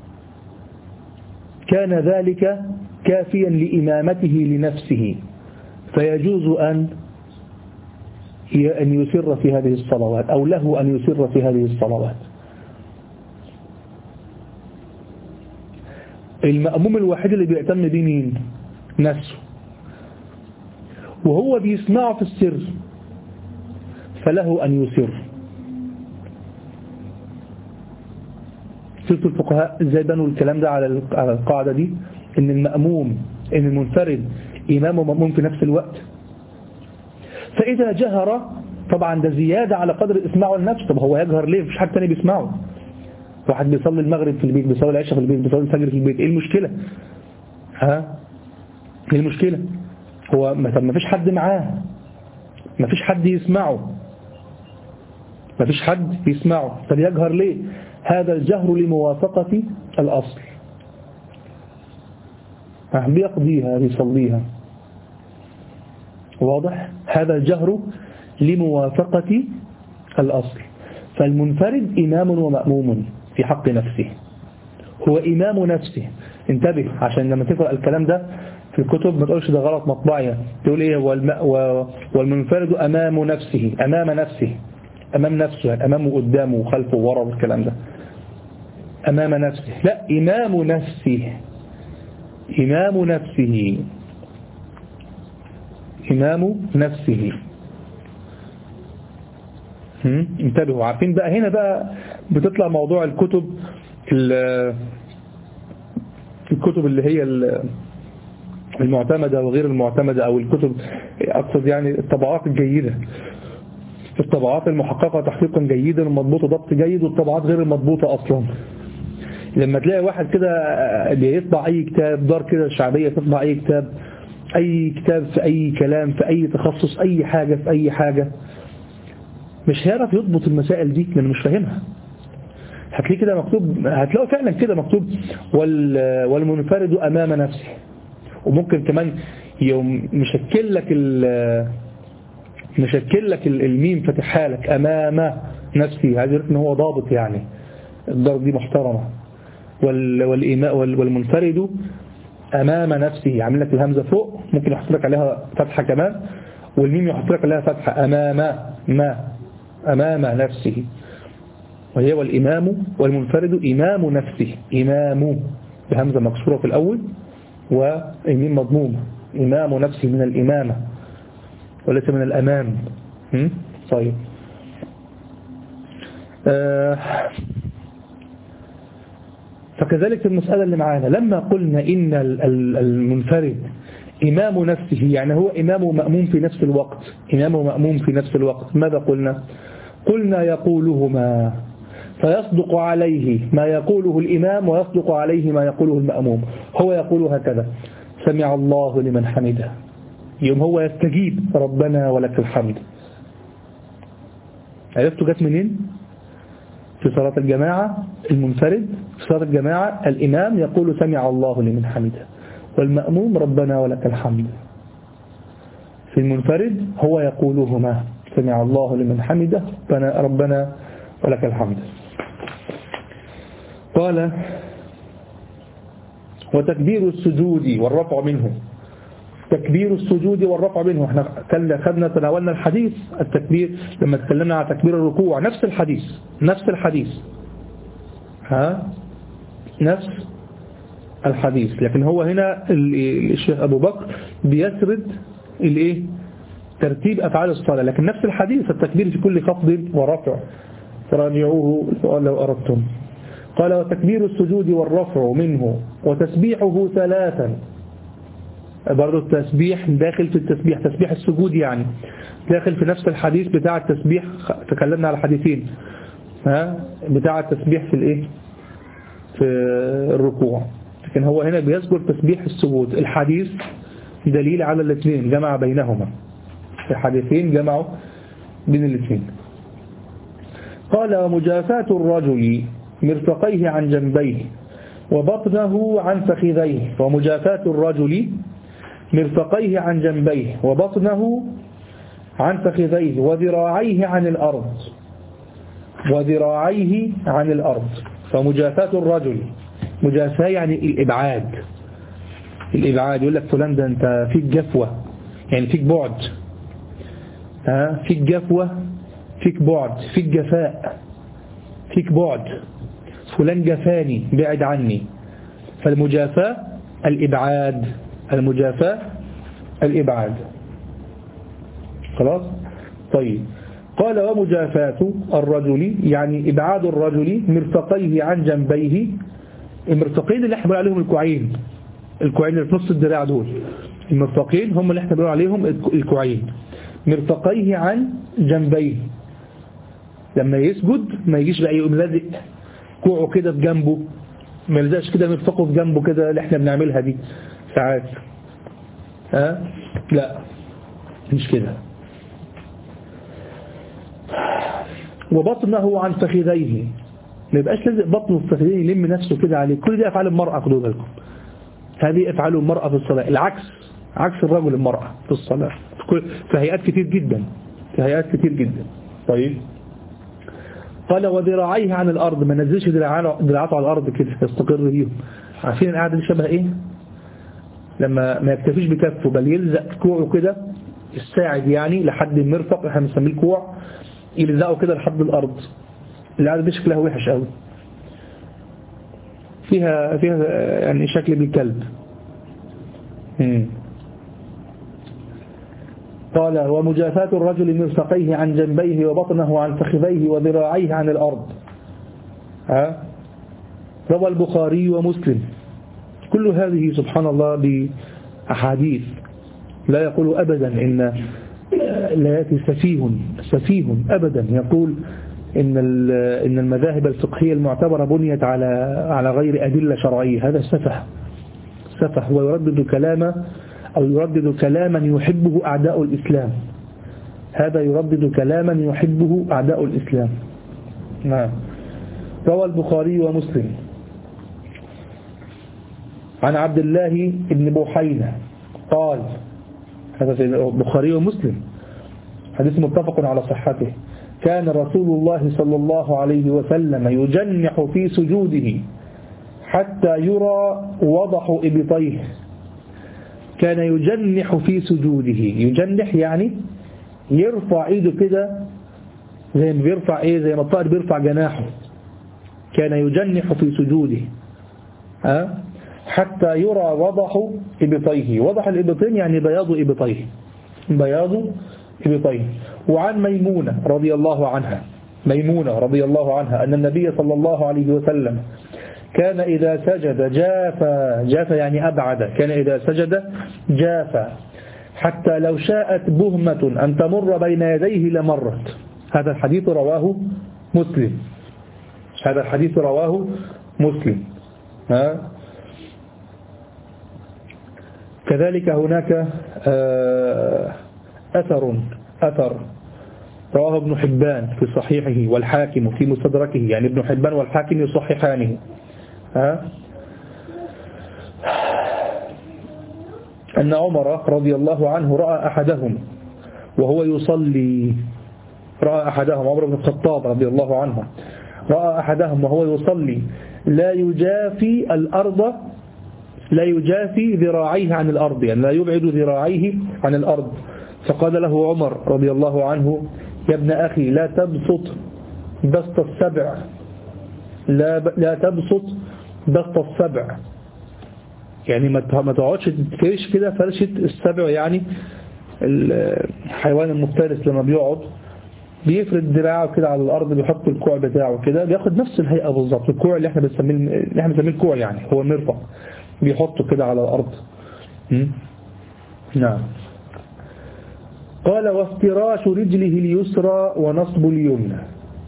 كان ذلك كافيا لإمامته لنفسه، فيجوز أن أن يسر في هذه الصلوات، أو له أن يسر في هذه الصلوات. المأموم الوحيد اللي بيهتم بيه مين؟ نفسه، وهو بيسمعه في السر فله أن يسر. شفتوا الفقهاء ازاي بنوا الكلام ده على القاعدة دي، ان المأموم ان المنفرد إمام ومأموم في نفس الوقت. فإذا جهر طبعا ده زيادة على قدر إسماعه لنفسه. طب هو يجهر ليه؟ مفيش حد تاني بيسمعه. واحد بيصلي المغرب في البيت، بيصلي العشاء في البيت، بيصلي الفجر في البيت، ايه المشكلة؟ ها؟ ايه المشكلة؟ هو ما فيش حد معاه، ما فيش حد يسمعه، ما فيش حد يسمعه، طب يجهر ليه؟ هذا الجهر لموافقة الأصل. بيقضيها بيصليها، واضح؟ هذا الجهر لموافقة الأصل. فالمنفرد إمام ومأموم في حق نفسه، هو إمام نفسه. انتبه عشان لما تقرأ الكلام ده في الكتب ما تقولش ده غلط مطبعي، تقول ايه؟ والمنفرد أمام نفسه، أمام نفسه، أمام نفسه يعني أمامه وقدامه وخلفه وورا والكلام ده. أمام نفسه، لا، إمام نفسه، إمام نفسه، إمام نفسه. انتبهوا. عارفين بقى هنا بقى بتطلع موضوع الكتب الكتب اللي هي المعتمدة وغير المعتمدة، أو الكتب أقصد يعني الطبعات الجيدة، الطبعات المحققة تحقيقا جيدا والمضبوطة ضبط جيد، والطبعات غير المضبوطة أصلا. لما تلاقي واحد كده بيطبع أي كتاب، دار كده شعبية تطبع أي كتاب، أي كتاب في أي كلام في أي تخصص، أي حاجة في أي حاجة، مش هيعرف يضبط المسائل دي لأنه مش فاهمها. هتلاقي كده مكتوب، هتلاقوا فعلا كده مكتوب والمنفرد أمام نفسه، وممكن كمان يوم مشكل لك مشكل لك الميم فتحها لك أمام نفسي، هذا يعرف ان هو ضابط، يعني الضرب دي محترمة. والإماء والمنفرد أمام نفسه، يعمل لك الهمزة فوق، ممكن يحط لك عليها فتحة كمان، والميم يحط لك عليها فتحة أمام ما أمام نفسه، وهي والإمام والمنفرد إمام نفسه، إمام بهمزة مكسورة في الأول والميم مضمومة، إمام نفسه من الإمامة وليس من الأمام. طيب آه فكذلك المسألة اللي معانا لما قلنا إن المنفرد إمام نفسه، يعني هو إمام ومأموم في نفس الوقت، إمام ومأموم في نفس الوقت، ماذا قلنا؟ قلنا يقولهما، فيصدق عليه ما يقوله الإمام ويصدق عليه ما يقوله المأموم. هو يقول هكذا سمع الله لمن حمده، يوم هو يستجيب ربنا ولك الحمد. عرفتوا جت منين؟ في صلاة الجماعة المنفرد في صلاة الجماعة الإمام يقول سمع الله لمن حمده، والمأموم ربنا ولك الحمد. في المنفرد هو يقولهما سمع الله لمن حمده ربنا, ربنا ولك الحمد. قال وتكبير السجود والرفع منه، تكبير السجود والرفع منه، احنا خدنا تناولنا الحديث التكبير لما تكلمنا عن تكبير الركوع، نفس الحديث نفس الحديث ها نفس الحديث، لكن هو هنا الشيخ أبو بكر بيسرد الايه ترتيب أفعال الصلاة، لكن نفس الحديث التكبير في كل خفض ورفع، فراجعوه لو أردتم. قال وتكبير السجود والرفع منه وتسبيحه ثلاثا، برضو التسبيح داخل في التسبيح، تسبيح السجود يعني داخل في نفس الحديث بتاع التسبيح، تكلمنا على حديثين ها بتاع التسبيح في الايه في الركوع، لكن هو هنا بيذكر تسبيح السجود. الحديث دليل على الاثنين، جمع بينهما، الحديثين جمعوا بين الاثنين. قال ومجافاة الرجل مرفقيه عن جنبيه وبطنه عن فخذيه، ومجافاة الرجل مرفقيه عن جنبيه وبطنه عن فخذيه وذراعيه عن الأرض، وذراعيه عن الأرض. فمجافاة الرجل، مجافاة يعني الإبعاد، الإبعاد يقول لك فلان ده أنت فيك جفوة، يعني فيك بعد، ها فيك جفوة، فيك بعد، فيك جفاء، فيك بعد، فلان جفاني بعد عني. فالمجافاة الإبعاد، المجافاة الإبعاد. خلاص طيب. قال ومجافاة الرجل يعني إبعاد الرجل مرفقيه عن جنبيه، المرفقين اللي احنا بنقول عليهم الكوعين، الكوعين اللي في نص الدراع دول، المرفقين هم اللي احنا بنقول عليهم الكوعين. مرفقيه عن جنبيه، لما يسجد ما يجيش بقى يقوم لازق كوعه كده في جنبه، ما يلزقش كده مرفقه في جنبه كده اللي احنا بنعملها دي ساعات، ها لا مش كده. وبطنه عن فخذيه، ما يبقاش لازق بطنه في فخذيه، يلم نفسه كده عليه. كل دي افعال المرأة، خدوا بالكم، هذه افعال المرأة في الصلاة، العكس عكس الرجل المرأة في الصلاة في هيئات كتير جدا، في هيئات كتير جدا. طيب قال وذراعيه عن الأرض، ما نزلش دراعاته على الأرض كده يستقر بيهم. عارفين القعدة دي شبه ايه؟ لما ما يكتفيش بكفه بل يلزق كوعه كده الساعد يعني لحد المرفق، احنا بنسميه الكوع، يلزقه كده لحد الأرض. القعدة دي شكلها وحش قوي، فيها فيها يعني شكل بالكلب. قال ومجافاة الرجل مرفقيه عن جنبيه وبطنه عن فخذيه وذراعيه عن الأرض. ها روى البخاري ومسلم. كل هذه سبحان الله بأحاديث لا يقول أبدا إن لا يأتي سفيه سفيه أبدا يقول إن إن المذاهب الفقهية المعتبرة بنيت على على غير أدلة شرعية. هذا سفه سفه ويردد كلاما أو يردد كلاما يحبه أعداء الإسلام. هذا يردد كلاما يحبه أعداء الإسلام. نعم. روى البخاري ومسلم عن عبد الله بن بحينة قال، هذا في البخاري ومسلم حديث متفق على صحته، كان رسول الله صلى الله عليه وسلم يجنح في سجوده حتى يرى وضح إبطيه. كان يجنح في سجوده. يجنح يعني يرفع ايده كده زي ما بيرفع ايه زي ما الطائر بيرفع جناحه. كان يجنح في سجوده ها حتى يرى وضح إبطيه. وضح الإبطين يعني بياض إبطيه بياض إبطيه. وعن ميمونة رضي الله عنها ميمونة رضي الله عنها أن النبي صلى الله عليه وسلم كان إذا سجد جافا. جافا يعني أبعد. كان إذا سجد جافا حتى لو شاءت بهمة أن تمر بين يديه لمرت. هذا الحديث رواه مسلم. هذا الحديث رواه مسلم. ها كذلك هناك أثر أثر رواه ابن حبان في صحيحه والحاكم في مستدركه. يعني ابن حبان والحاكم يصححانه. ها أن عمر رضي الله عنه رأى أحدهم وهو يصلي. رأى أحدهم عمر بن الخطاب رضي الله عنه رأى أحدهم وهو يصلي لا يجافي الأرض لا يجافي ذراعيه عن الأرض، يعني لا يبعد ذراعيه عن الأرض. فقال له عمر رضي الله عنه يا ابن أخي لا تبسط بسط السبع لا, ب... لا تبسط بسط السبع، يعني ما تقعدش تفرش كده فرشة السبع. يعني الحيوان المفترس لما بيقعد بيفرد دراعه كده على الأرض بيحط الكوع بتاعه كده بياخد نفس الهيئة بالظبط. الكوع اللي احنا بنسميه اللي احنا بنسميه الكوع يعني هو المرفق بيحطه كده على الأرض. م? نعم. قال وافتراش رجله اليسرى ونصب اليمنى.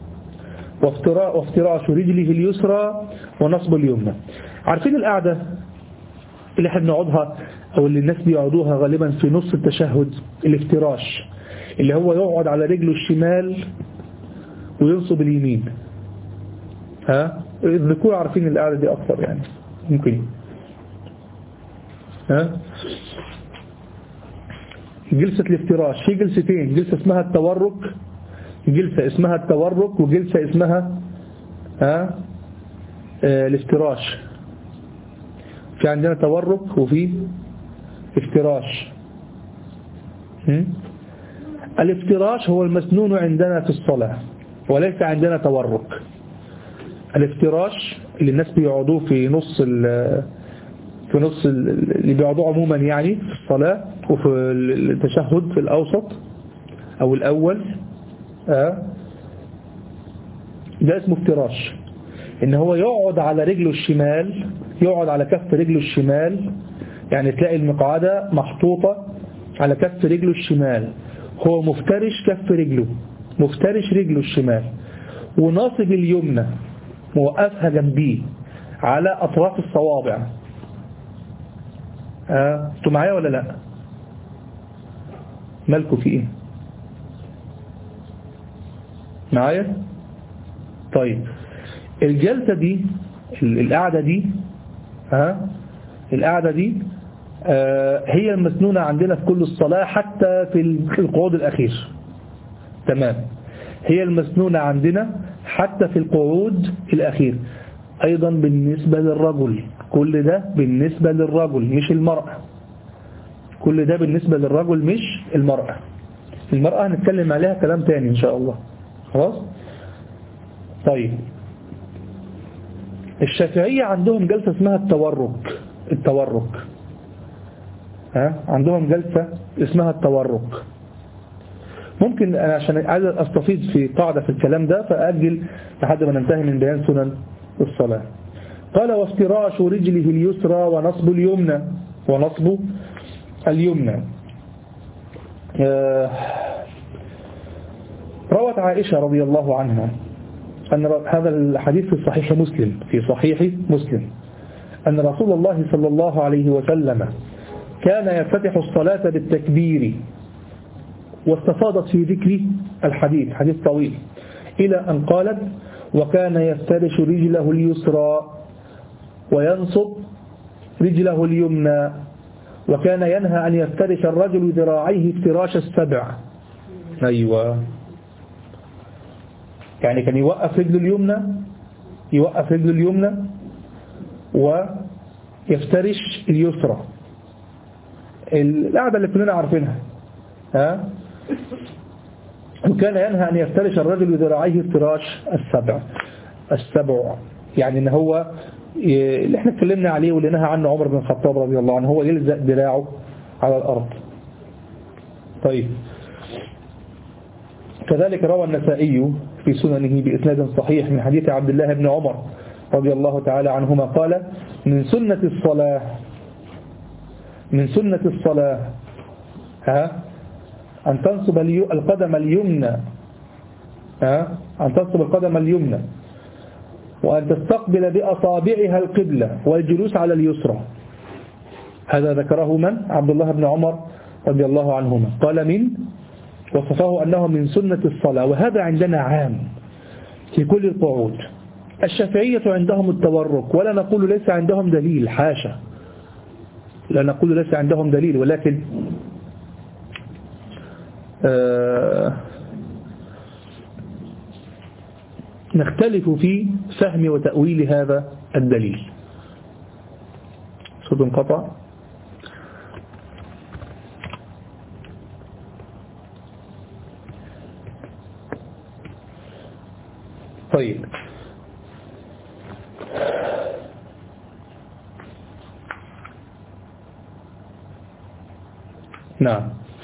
وافتراش رجله اليسرى ونصب اليمنى. عارفين القعدة اللي احنا بنقعدها او اللي الناس بيقعدوها غالبا في نص التشهد؟ الافتراش اللي هو يقعد على رجله الشمال وينصب اليمين. ها الذكور عارفين القعدة دي اكثر يعني ممكن. ها جلسة الافتراش في جلستين، جلسة اسمها التورك جلسة اسمها التورك وجلسة اسمها ها اه الافتراش. في عندنا تورك وفي افتراش. الافتراش هو المسنون عندنا في الصلاة وليس عندنا تورك. الافتراش اللي الناس بيقعدوه في نص في نص اللي بيقعدوه عموما يعني في الصلاة وفي التشهد في الأوسط أو الأول آه ده اسمه افتراش. إن هو يقعد على رجله الشمال يقعد على كف رجله الشمال، يعني تلاقي المقعدة محطوطة على كف رجله الشمال، هو مفترش كف رجله مفترش رجله الشمال وناصب اليمنى موقفها جنبيه على أطراف الصوابع. اه انتوا معايا ولا لا؟ مالكوا في ايه؟ معايا؟ طيب الجلسة دي القعدة دي ها آه القعدة دي آه هي المسنونة عندنا في كل الصلاة حتى في القعود الأخير. تمام. هي المسنونة عندنا حتى في القعود الأخير أيضا بالنسبة للرجل. كل ده بالنسبة للرجل مش المرأة. كل ده بالنسبة للرجل مش المرأة. المرأة هنتكلم عليها كلام تاني إن شاء الله. خلاص. طيب الشافعية عندهم جلسة اسمها التورك. التورك ها عندهم جلسة اسمها التورك. ممكن أنا عشان عايز أستفيد في قاعدة في الكلام ده فأجل لحد ما ننتهي من بيان سنن الصلاة. قال وافتراش رجله اليسرى ونصب اليمنى ونصب اليمنى. روت عائشة رضي الله عنها أن هذا الحديث في صحيح مسلم في صحيح مسلم أن رسول الله صلى الله عليه وسلم كان يفتتح الصلاة بالتكبير، واستفاضت في ذكر الحديث حديث طويل إلى أن قالت وكان يفترش رجله اليسرى وينصب رجله اليمنى، وكان ينهى أن يفترش الرجل ذراعيه افتراش السبع. أيوة، يعني كان يوقف رجله اليمنى يوقف رجله اليمنى ويفترش اليسرى، القاعدة اللي كلنا عارفينها. ها؟ وكان ينهى أن يفترش الرجل ذراعيه افتراش السبع السبع يعني ان هو اللي احنا اتكلمنا عليه واللي نهى عنه عمر بن الخطاب رضي الله عنه، هو يلزق ذراعه على الأرض. طيب، كذلك روى النسائي في سننه بإسناد صحيح من حديث عبد الله بن عمر رضي الله تعالى عنهما قال من سنة الصلاة من سنة الصلاة ها أن تنصب القدم اليمنى ها أن تنصب القدم اليمنى وأن تستقبل بأصابعها القبلة والجلوس على اليسرى. هذا ذكره من؟ عبد الله بن عمر رضي الله عنهما قال من وصفه أنه من سنة الصلاة، وهذا عندنا عام في كل القعود. الشافعية عندهم التورك، ولا نقول ليس عندهم دليل، حاشا، لا نقول ليس عندهم دليل، ولكن آه نختلف في فهم وتأويل هذا الدليل. صوت انقطع. طيب، نعم،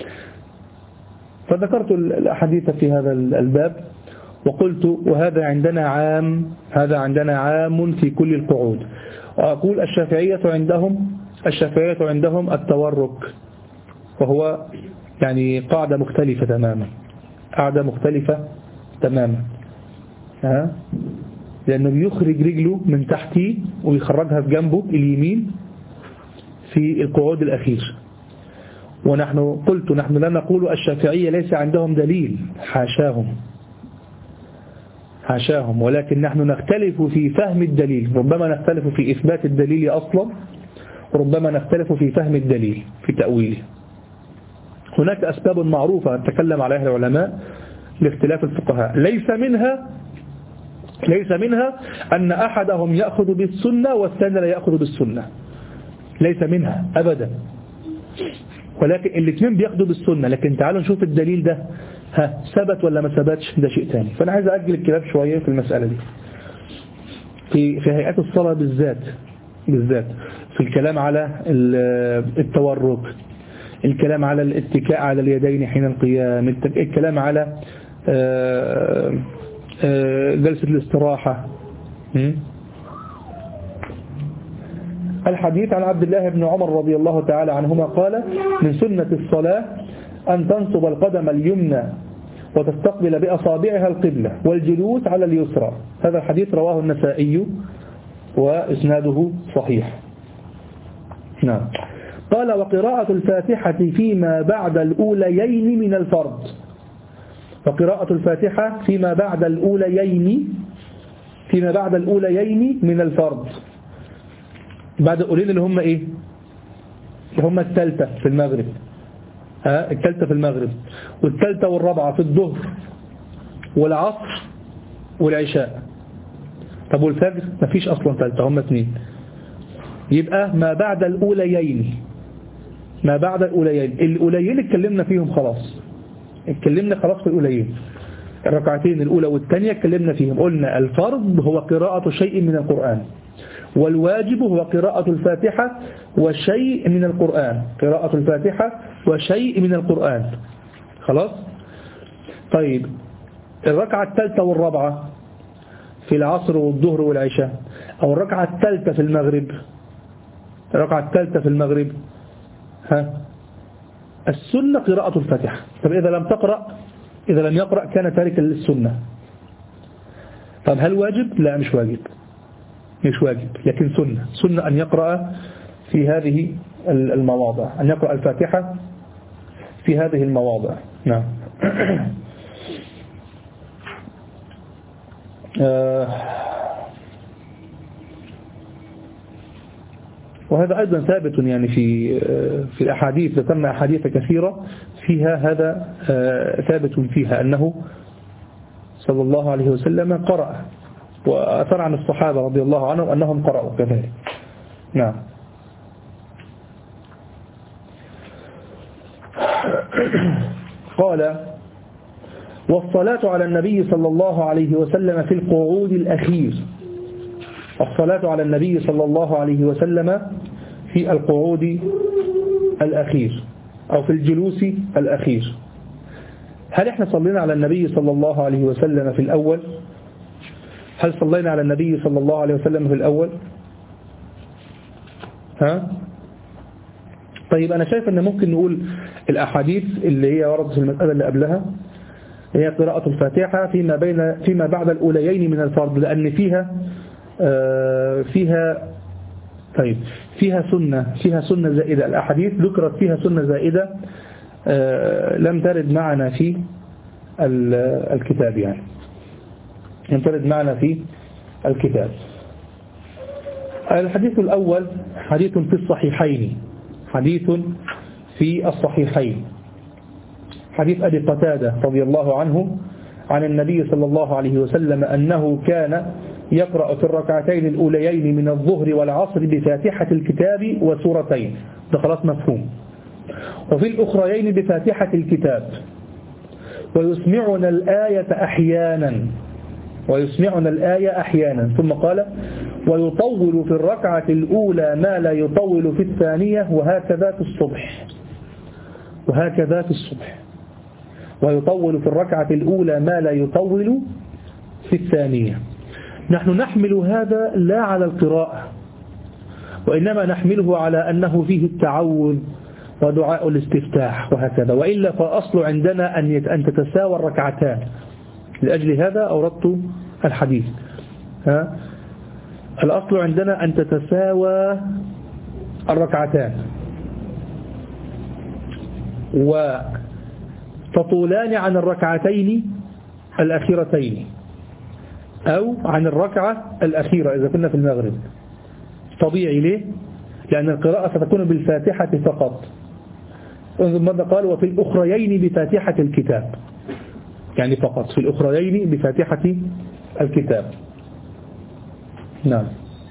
فذكرت الأحاديث في هذا الباب وقلت وهذا عندنا عام هذا عندنا عام في كل القعود. وأقول الشافعية عندهم الشافعية عندهم التورك، وهو يعني قاعدة مختلفة تماما قاعدة مختلفة تماما ها لأنه بيخرج رجله من تحتيه ويخرجها في جنبه اليمين في القعود الأخير. ونحن قلت نحن لا نقول الشافعية ليس عندهم دليل، حاشاهم حاشاهم ولكن نحن نختلف في فهم الدليل. ربما نختلف في إثبات الدليل أصلا، وربما نختلف في فهم الدليل في تأويله. هناك أسباب معروفة تكلم عليها العلماء لاختلاف الفقهاء، ليس منها ليس منها أن أحدهم يأخذ بالسنة والثاني لا يأخذ بالسنة، ليس منها أبدا، ولكن الاثنين بياخدوا بالسنة. لكن تعالوا نشوف الدليل ده ها ثبت ولا ما ثبتش، ده شيء ثاني. فأنا عايز أجل الكلام شوية في المسألة دي في في هيئات الصلاة بالذات بالذات في الكلام على التورك، الكلام على الاتكاء على اليدين حين القيام، الكلام على جلسة الاستراحة. الحديث عن عبد الله بن عمر رضي الله تعالى عنهما قال من سنة الصلاة أن تنصب القدم اليمنى وتستقبل بأصابعها القبلة والجلوس على اليسرى. هذا الحديث رواه النسائي وإسناده صحيح. نعم. قال وقراءة الفاتحة فيما بعد الأوليين من الفرض. وقراءة الفاتحة فيما بعد الأوليين فيما بعد الأوليين من الفرض. بعد الأولين اللي هم إيه؟ اللي هم الثالثة في المغرب، ها الثالثة في المغرب والثالثة والرابعة في الظهر والعصر والعشاء. طب والفجر مفيش أصلا ثالثة، هم اثنين. يبقى ما بعد الأوليين ما بعد الأوليين الأوليين اتكلمنا فيهم خلاص اتكلمنا خلاص في الأوليين، الركعتين الأولى والثانية اتكلمنا فيهم. قلنا الفرض هو قراءة شيء من القرآن، والواجب هو قراءة الفاتحة وشيء من القرآن قراءة الفاتحة وشيء من القرآن. خلاص. طيب الركعة الثالثة والرابعة في العصر والظهر والعشاء، أو الركعة الثالثة في المغرب، الركعة الثالثة في المغرب ها السنة قراءة الفاتحة. طب إذا لم تقرأ، إذا لم يقرأ كان تاركا للسنة. طب هل واجب؟ لا مش واجب، مش واجب، لكن سنة، سنة أن يقرأ في هذه المواضع، أن يقرأ الفاتحة في هذه المواضع. نعم. وهذا أيضا ثابت يعني في في الأحاديث، ذكرنا أحاديث كثيرة فيها هذا ثابت فيها أنه صلى الله عليه وسلم قرأ، وأثر عن الصحابة رضي الله عنهم أنهم قرأوا كذلك. نعم. قال والصلاة على النبي صلى الله عليه وسلم في القعود الأخير، الصلاة على النبي صلى الله عليه وسلم في القعود الأخير أو في الجلوس الأخير. هل احنا صلينا على النبي صلى الله عليه وسلم في الأول؟ هل صلينا على النبي صلى الله عليه وسلم في الأول؟ ها؟ طيب أنا شايف أن ممكن نقول الأحاديث اللي هي وردت في المسألة اللي قبلها هي قراءة الفاتحة فيما بين فيما بعد الأوليين من الفرض، لأن فيها آه فيها طيب فيها سنة فيها سنة زائدة. الأحاديث ذكرت فيها سنة زائدة آه لم ترد معنا في الكتاب، يعني لم ترد معنا في الكتاب. الحديث الأول حديث في الصحيحين، حديث في الصحيحين، حديث أبي قتادة رضي الله عنه عن النبي صلى الله عليه وسلم أنه كان يقرأ في الركعتين الأوليين من الظهر والعصر بفاتحة الكتاب وسورتين، ده خلاص مفهوم، وفي الأخريين بفاتحة الكتاب، ويسمعنا الآية أحيانا ويسمعنا الآية أحيانا ثم قال ويطول في الركعة الأولى ما لا يطول في الثانية، وهكذا في الصبح وهكذا في الصبح ويطول في الركعة الأولى ما لا يطول في الثانية. نحن نحمل هذا لا على القراءة، وإنما نحمله على أنه فيه التعوذ ودعاء الاستفتاح وهكذا، وإلا فأصل عندنا أن تتساوى الركعتان، لأجل هذا أوردت الحديث. ها؟ الأصل عندنا أن تتساوى الركعتان وتطولان عن الركعتين الأخيرتين أو عن الركعة الأخيرة إذا كنا في المغرب. طبيعي ليه؟ لأن القراءة ستكون بالفاتحة فقط. ماذا قال؟ وفي الأخريين بفاتحة الكتاب، يعني فقط في الأخريين بفاتحة الكتاب. نعم.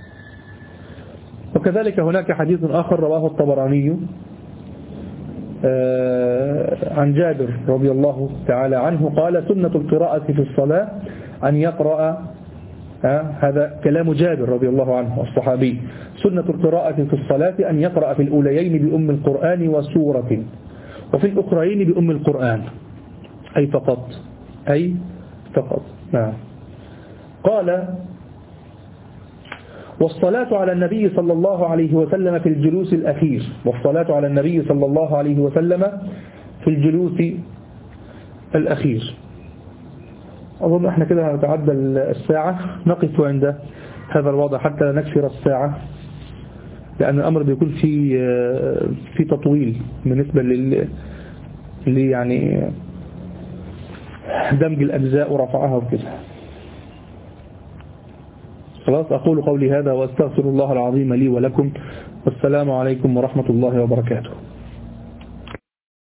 وكذلك هناك حديث آخر رواه الطبراني عن جابر رضي الله تعالى عنه قال سنة القراءة في الصلاة أن يقرأ، هذا كلام جابر رضي الله عنه الصحابي، سنة القراءة في الصلاة أن يقرأ في الأوليين بأم القرآن وسورة، وفي الأخرين بأم القرآن، أي فقط أي فقط. نعم. قال والصلاة على النبي صلى الله عليه وسلم في الجلوس الأخير، والصلاة على النبي صلى الله عليه وسلم في الجلوس الأخير. أظن احنا كده نتعدى الساعة، نقف عند هذا الوضع حتى لا نكسر الساعة، لأن الأمر بيكون في في تطويل بالنسبة لل يعني دمج الأجزاء ورفعها وكده. خلاص، أقول قولي هذا وأستغفر الله العظيم لي ولكم، والسلام عليكم ورحمة الله وبركاته.